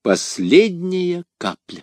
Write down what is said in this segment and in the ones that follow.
Последняя капля.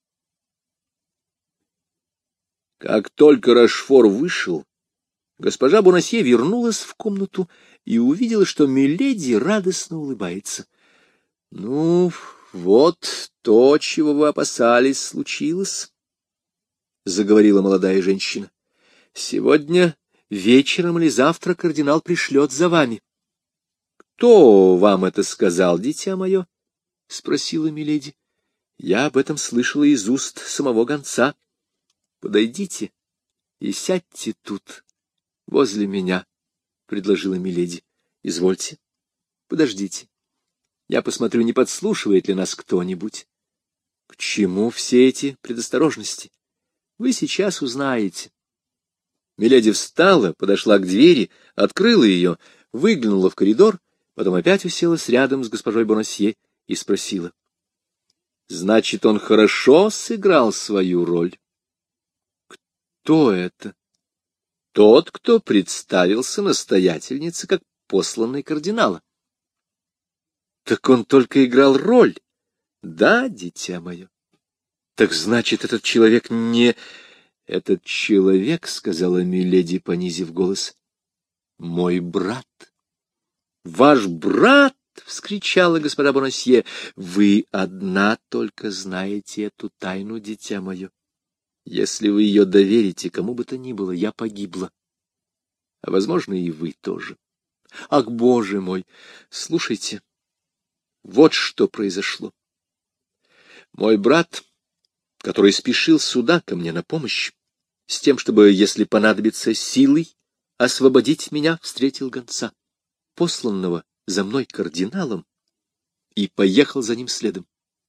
Как только Рошфор вышел, госпожа Бонасье вернулась в комнату и увидела, что миледи радостно улыбается. — Ну, вот то, чего вы опасались, случилось, — заговорила молодая женщина. — Сегодня вечером или завтра кардинал пришлет за вами. — Кто вам это сказал, дитя мое? — спросила миледи. — Я об этом слышала из уст самого гонца. Подойдите и сядьте тут, возле меня, — предложила миледи. — Извольте, подождите. Я посмотрю, не подслушивает ли нас кто-нибудь. К чему все эти предосторожности? Вы сейчас узнаете. Миледи встала, подошла к двери, открыла ее, выглянула в коридор, потом опять уселась рядом с госпожой Бонасье и спросила. — Значит, он хорошо сыграл свою роль? — Кто это? — Тот, кто представился настоятельнице как посланный кардинала. — Так он только играл роль? — Да, дитя мое. — Так значит, этот человек не... — Этот человек, — сказала миледи, понизив голос, — мой брат. — Ваш брат? — вскричала госпожа Бонасье. — Вы одна только знаете эту тайну, дитя мое. Если вы ее доверите кому бы то ни было, я погибла. А, возможно, и вы тоже. Ах, Боже мой! Слушайте, вот что произошло. Мой брат, который спешил сюда ко мне на помощь, с тем, чтобы, если понадобится, силой освободить меня, встретил гонца, посланного за мной кардиналом, и поехал за ним следом.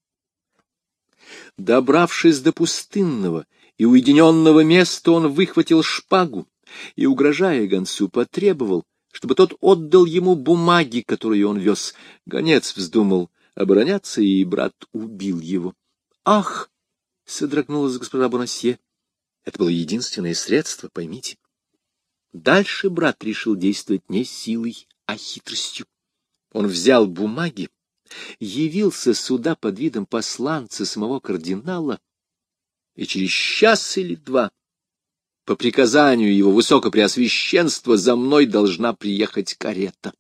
Добравшись до пустынного и уединенного места, он выхватил шпагу и, угрожая гонцу, потребовал, чтобы тот отдал ему бумаги, которые он вез. Гонец вздумал обороняться, и брат убил его. — Ах! — содрогнулась госпожа Бонасье. Это было единственное средство, поймите. Дальше брат решил действовать не силой, а хитростью. Он взял бумаги, явился сюда под видом посланца самого кардинала, и через час или два, по приказанию его высокопреосвященства, за мной должна приехать карета.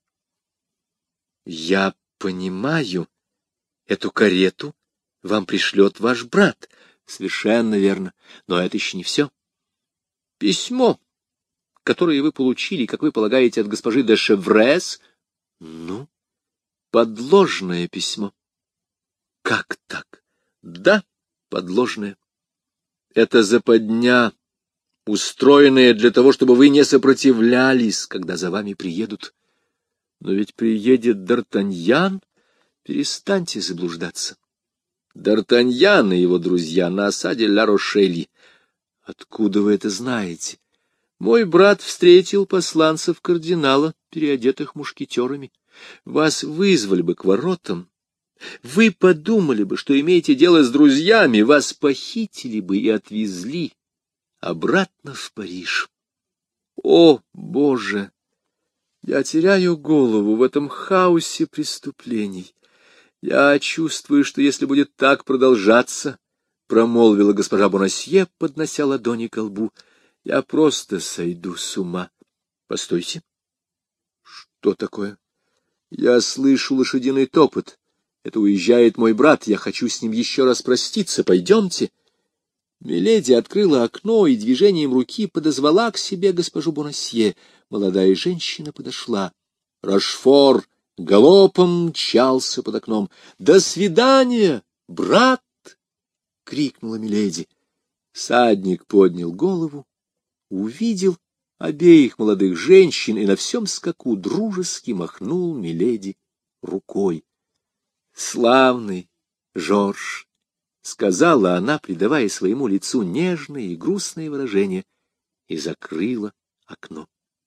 Я понимаю, эту карету вам пришлет ваш брат. Совершенно верно, но это еще не все. Письмо, которое вы получили, как вы полагаете, от госпожи де Шеврес, ну, подложное письмо. Как так? Да, подложное. Это западня, устроенная для того, чтобы вы не сопротивлялись, когда за вами приедут. Но ведь приедет Д'Артаньян, перестаньте заблуждаться. Д'Артаньян и его друзья на осаде Ла-Рошели. Откуда вы это знаете? Мой брат встретил посланцев кардинала, переодетых мушкетерами. Вас вызвали бы к воротам. Вы подумали бы, что имеете дело с друзьями, вас похитили бы и отвезли обратно в Париж. О, Боже! Я теряю голову в этом хаосе преступлений. Я чувствую, что если будет так продолжаться, — промолвила госпожа Бонасье, поднося ладони ко лбу, — я просто сойду с ума. Постойте. Что такое? Я слышу лошадиный топот. Это уезжает мой брат, я хочу с ним еще раз проститься. Пойдемте. Миледи открыла окно и движением руки подозвала к себе госпожу Бонасье. Молодая женщина подошла. Рошфор галопом мчался под окном. — До свидания, брат! — крикнула миледи. Всадник поднял голову, увидел обеих молодых женщин и на всем скаку дружески махнул миледи рукой. — Славный Жорж! — сказала она, придавая своему лицу нежное и грустное выражение, и закрыла окно.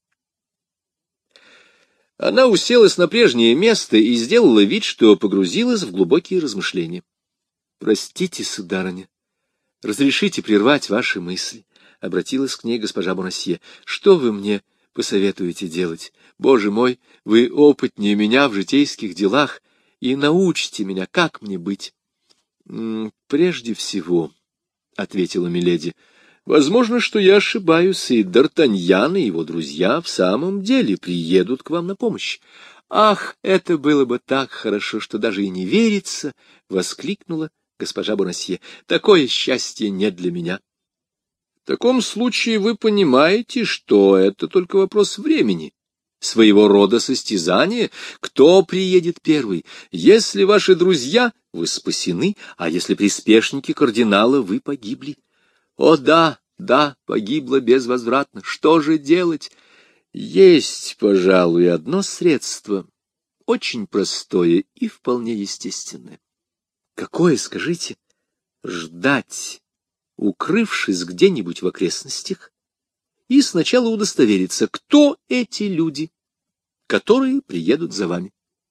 Она уселась на прежнее место и сделала вид, что погрузилась в глубокие размышления. — Простите, сударыня, разрешите прервать ваши мысли, — обратилась к ней госпожа Бонасье. — Что вы мне посоветуете делать? Боже мой, вы опытнее меня в житейских делах, и научите меня, как мне быть. Прежде всего, — ответила миледи, — возможно, что я ошибаюсь, и Д'Артаньян и его друзья в самом деле приедут к вам на помощь. — Ах, это было бы так хорошо, что даже и не верится! — воскликнула госпожа Бонасье. — Такое счастье не для меня. — В таком случае вы понимаете, что это только вопрос времени. Своего рода состязание, кто приедет первый. Если ваши друзья, вы спасены, а если приспешники кардинала, вы погибли. О да, да, погибла безвозвратно. Что же делать? Есть, пожалуй, одно средство, очень простое и вполне естественное. Какое, скажите? Ждать, укрывшись где-нибудь в окрестностях, и сначала удостовериться, кто эти люди, которые приедут за вами.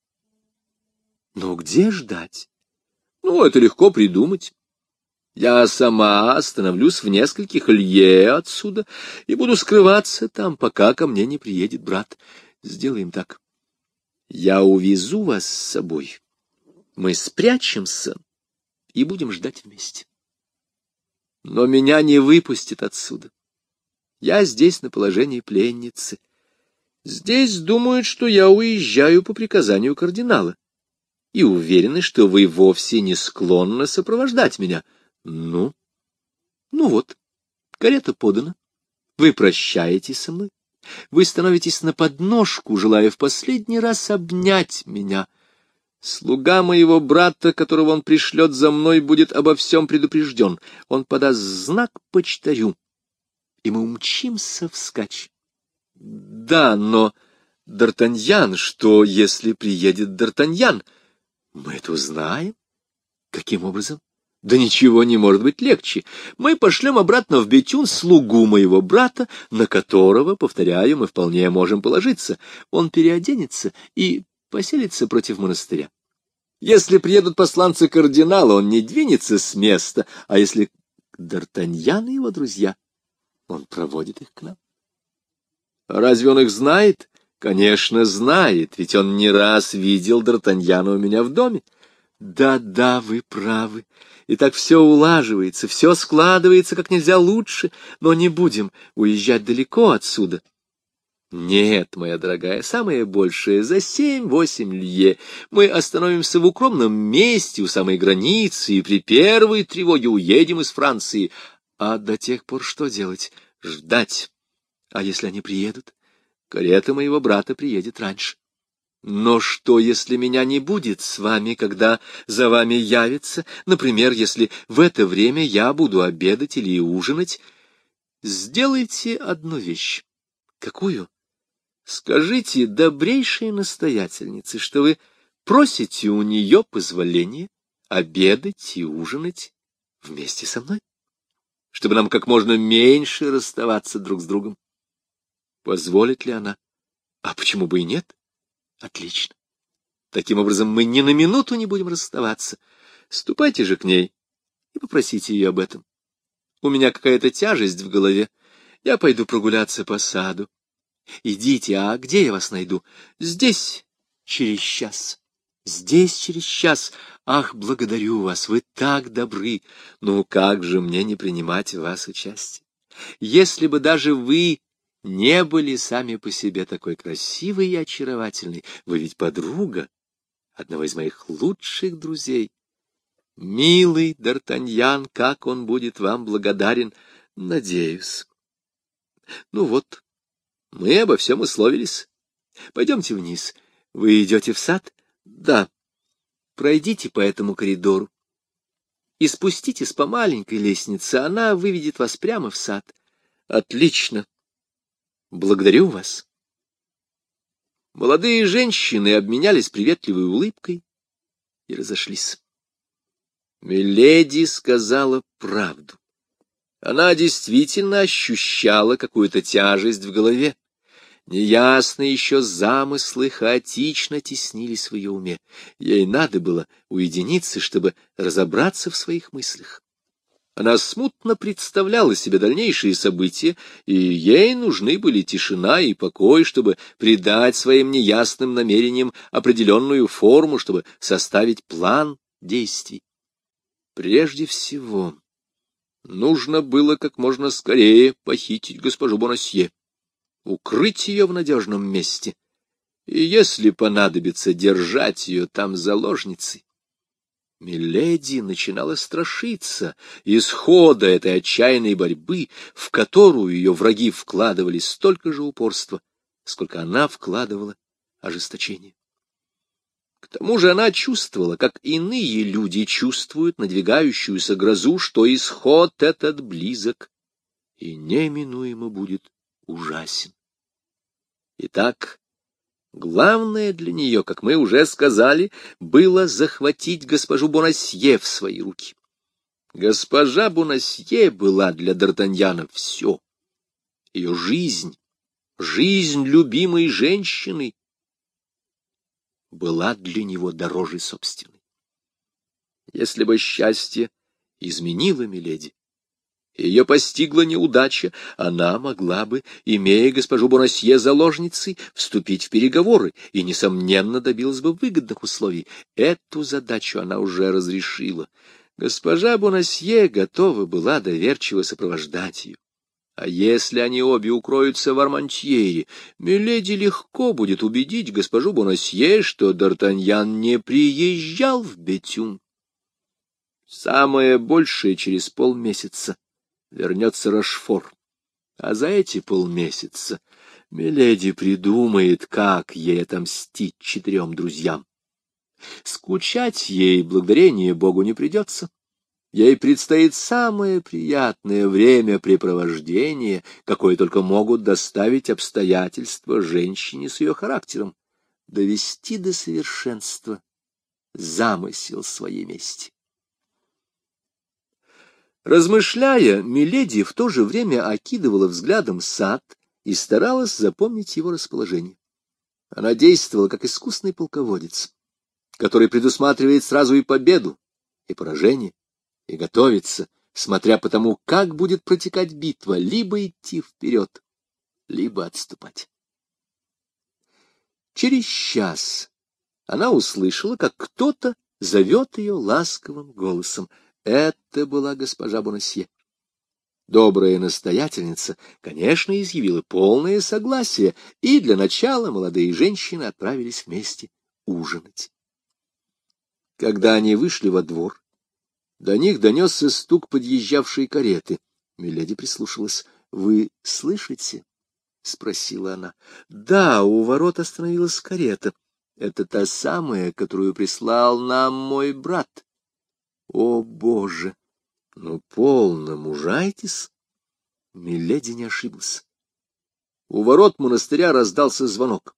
Но где ждать? Это легко придумать. Я сама остановлюсь в нескольких лье отсюда и буду скрываться там, пока ко мне не приедет брат. Сделаем так. Я увезу вас с собой. Мы спрячемся и будем ждать вместе. Но меня не выпустят отсюда. Я здесь на положении пленницы. Здесь думают, что я уезжаю по приказанию кардинала, и уверены, что вы вовсе не склонны сопровождать меня. Ну вот, карета подана. Вы прощаетесь со мной. Вы становитесь на подножку, желая в последний раз обнять меня. Слуга моего брата, которого он пришлет за мной, будет обо всем предупрежден. Он подаст знак почтарю, и мы умчимся вскачь. Да, но Д'Артаньян, что, если приедет Д'Артаньян? Мы это узнаем. Каким образом? Да ничего не может быть легче. Мы пошлем обратно в Бетюн слугу моего брата, на которого, повторяю, мы вполне можем положиться. Он переоденется и поселится против монастыря. Если приедут посланцы кардинала, он не двинется с места, а если Д'Артаньян и его друзья, он проводит их к нам. Разве он их знает? Конечно, знает, ведь он не раз видел Д'Артаньяна у меня в доме. Да, вы правы. И так все улаживается, все складывается как нельзя лучше, но не будем уезжать далеко отсюда. Нет, моя дорогая, самое большее за 7-8 лье. Мы остановимся в укромном месте у самой границы и при первой тревоге уедем из Франции. А до тех пор что делать? Ждать. А если они приедут? Карета моего брата приедет раньше. Но что, если меня не будет с вами, когда за вами явится? Например, если в это время я буду обедать или ужинать? Сделайте одну вещь. Какую? Скажите добрейшей настоятельнице, что вы просите у нее позволения обедать и ужинать вместе со мной, чтобы нам как можно меньше расставаться друг с другом. Позволит ли она? А почему бы и нет? Отлично. Таким образом, мы ни на минуту не будем расставаться. Ступайте же к ней и попросите ее об этом. У меня какая-то тяжесть в голове. Я пойду прогуляться по саду. Идите, а где я вас найду? Здесь через час. Здесь через час. Ах, благодарю вас, вы так добры. Ну, как же мне не принимать в вас участие? Если бы даже вы не были сами по себе такой красивой и очаровательной, вы ведь подруга одного из моих лучших друзей. Милый Д'Артаньян, как он будет вам благодарен, надеюсь. Ну вот, мы обо всем условились. Пойдемте вниз. Вы идете в сад? Да. Пройдите по этому коридору и спуститесь по маленькой лестнице. Она выведет вас прямо в сад. Отлично. Благодарю вас. Молодые женщины обменялись приветливой улыбкой и разошлись. Миледи сказала правду. Она действительно ощущала какую-то тяжесть в голове. Неясные еще замыслы хаотично теснились в ее уме. Ей надо было уединиться, чтобы разобраться в своих мыслях. Она смутно представляла себе дальнейшие события, и ей нужны были тишина и покой, чтобы придать своим неясным намерениям определенную форму, чтобы составить план действий. Прежде всего, нужно было как можно скорее похитить госпожу Бонасье, укрыть ее в надежном месте, и, если понадобится, держать ее там заложницей. Миледи начинала страшиться исхода этой отчаянной борьбы, в которую ее враги вкладывали столько же упорства, сколько она вкладывала ожесточение. К тому же она чувствовала, как иные люди чувствуют надвигающуюся грозу, что исход этот близок и неминуемо будет ужасен. Итак, главное для нее, как мы уже сказали, было захватить госпожу Бонасье в свои руки. Госпожа Бонасье была для Д'Артаньяна все. Ее жизнь, жизнь любимой женщины, была для него дороже собственной. Если бы счастье изменило миледи, ее постигла неудача, она могла бы, имея госпожу Бонасье заложницей, вступить в переговоры и, несомненно, добилась бы выгодных условий. Эту задачу она уже разрешила. Госпожа Бонасье готова была доверчиво сопровождать ее. А если они обе укроются в Армантьере, миледи легко будет убедить госпожу Бонасье, что Д'Артаньян не приезжал в Бетюн. Самое большее через полмесяца вернется Рошфор, а за эти полмесяца миледи придумает, как ей отомстить 4 друзьям. Скучать ей, благодарение Богу, не придется. Ей предстоит самое приятное времяпрепровождение, какое только могут доставить обстоятельства женщине с ее характером, довести до совершенства замысел своей мести. Размышляя, миледи в то же время окидывала взглядом сад и старалась запомнить его расположение. Она действовала как искусный полководец, который предусматривает сразу и победу, и поражение, и готовится, смотря по тому, как будет протекать битва, либо идти вперед, либо отступать. Через час она услышала, как кто-то зовет ее ласковым голосом. Это была госпожа Бонасье. Добрая настоятельница, конечно, изъявила полное согласие, и для начала молодые женщины отправились вместе ужинать. Когда они вышли во двор, до них донесся стук подъезжавшей кареты. Миледи прислушалась. — Вы слышите? — спросила она. — Да, у ворот остановилась карета. Это та самая, которую прислал нам мой брат. — О, Боже! Ну, полно, мужайтесь. Миледи не ошиблась. У ворот монастыря раздался звонок.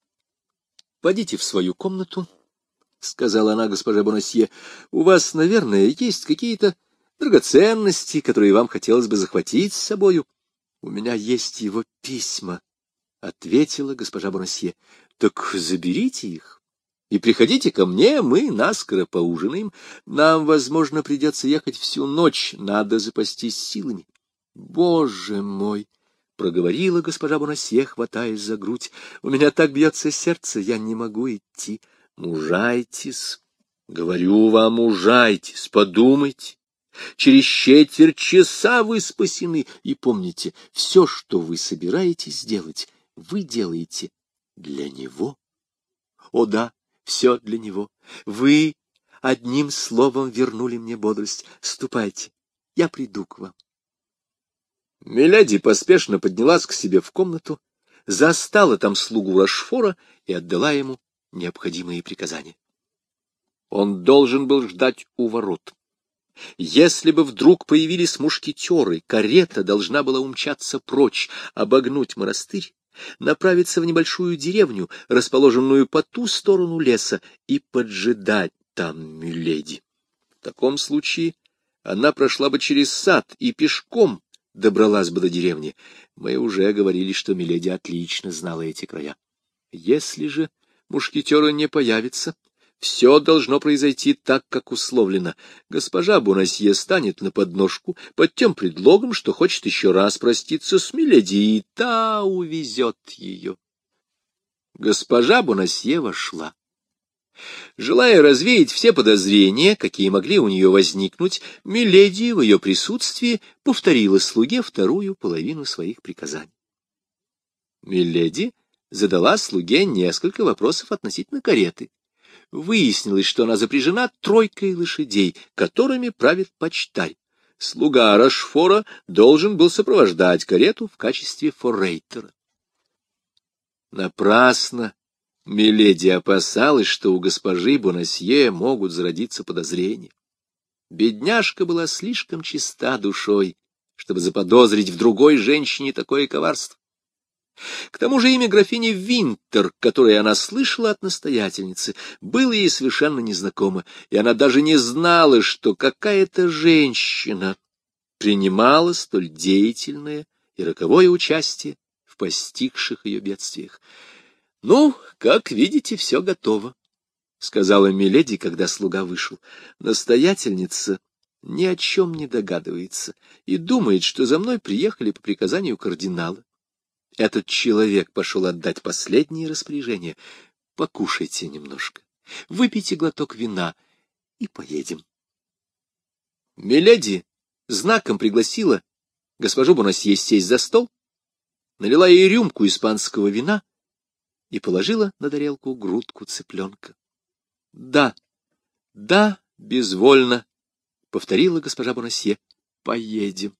— Пойдите в свою комнату, — сказала она госпоже Бонасье. — У вас, наверное, есть какие-то драгоценности, которые вам хотелось бы захватить с собою. — У меня есть его письма, — ответила госпожа Бонасье. — Так заберите их и приходите ко мне, мы наскоро поужинаем. Нам, возможно, придется ехать всю ночь, надо запастись силами. — Боже мой! — проговорила госпожа Бонасье, хватаясь за грудь. — У меня так бьется сердце, я не могу идти. Мужайтесь, говорю вам, мужайтесь, подумайте. Через 4 часа вы спасены, и помните, все, что вы собираетесь сделать, вы делаете для него. О да, все для него. Вы одним словом вернули мне бодрость. Ступайте, я приду к вам. Миледи поспешно поднялась к себе в комнату, застала там слугу Рошфора и отдала ему необходимые приказания. Он должен был ждать у ворот. Если бы вдруг появились мушкетеры, карета должна была умчаться прочь, обогнуть монастырь, направиться в небольшую деревню, расположенную по ту сторону леса, и поджидать там миледи. В таком случае она прошла бы через сад и пешком добралась бы до деревни. Мы уже говорили, что миледи отлично знала эти края. Если же мушкетеры не появятся, все должно произойти так, как условлено. Госпожа Бонасье станет на подножку под тем предлогом, что хочет еще раз проститься с миледи, и та увезет ее. Госпожа Бонасье вошла. Желая развеять все подозрения, какие могли у нее возникнуть, миледи в ее присутствии повторила слуге вторую половину своих приказаний. Миледи задала слуге несколько вопросов относительно кареты. Выяснилось, что она запряжена тройкой лошадей, которыми правит почтарь. Слуга Рашфора должен был сопровождать карету в качестве форрейтера. Напрасно миледи опасалась, что у госпожи Бонасье могут зародиться подозрения. Бедняжка была слишком чиста душой, чтобы заподозрить в другой женщине такое коварство. К тому же имя графини Винтер, которое она слышала от настоятельницы, было ей совершенно незнакомо, и она даже не знала, что какая-то женщина принимала столь деятельное и роковое участие в постигших ее бедствиях. — Ну, как видите, все готово, — сказала миледи, когда слуга вышел. Настоятельница ни о чем не догадывается и думает, что за мной приехали по приказанию кардинала. Этот человек пошел отдать последние распоряжения. Покушайте немножко, выпейте глоток вина и поедем. Миледи знаком пригласила госпожу Бонасье сесть за стол, налила ей рюмку испанского вина и положила на тарелку грудку цыпленка. — Да, да, безвольно, — повторила госпожа Бонасье, — поедем.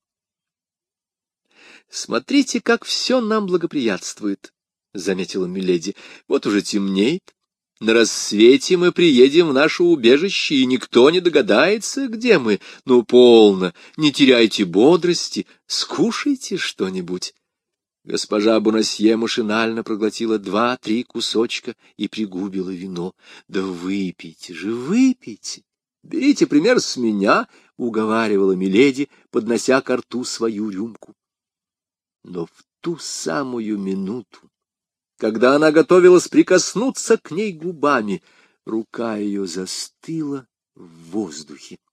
— Смотрите, как все нам благоприятствует, — заметила миледи. — Вот уже темнеет. На рассвете мы приедем в наше убежище, и никто не догадается, где мы. Ну, полно, не теряйте бодрости, скушайте что-нибудь. Госпожа Бонасье машинально проглотила 2-3 кусочка и пригубила вино. — Да выпейте же, выпейте. Берите пример с меня, — уговаривала миледи, поднося ко рту свою рюмку. Но в ту самую минуту, когда она готовилась прикоснуться к ней губами, рука ее застыла в воздухе.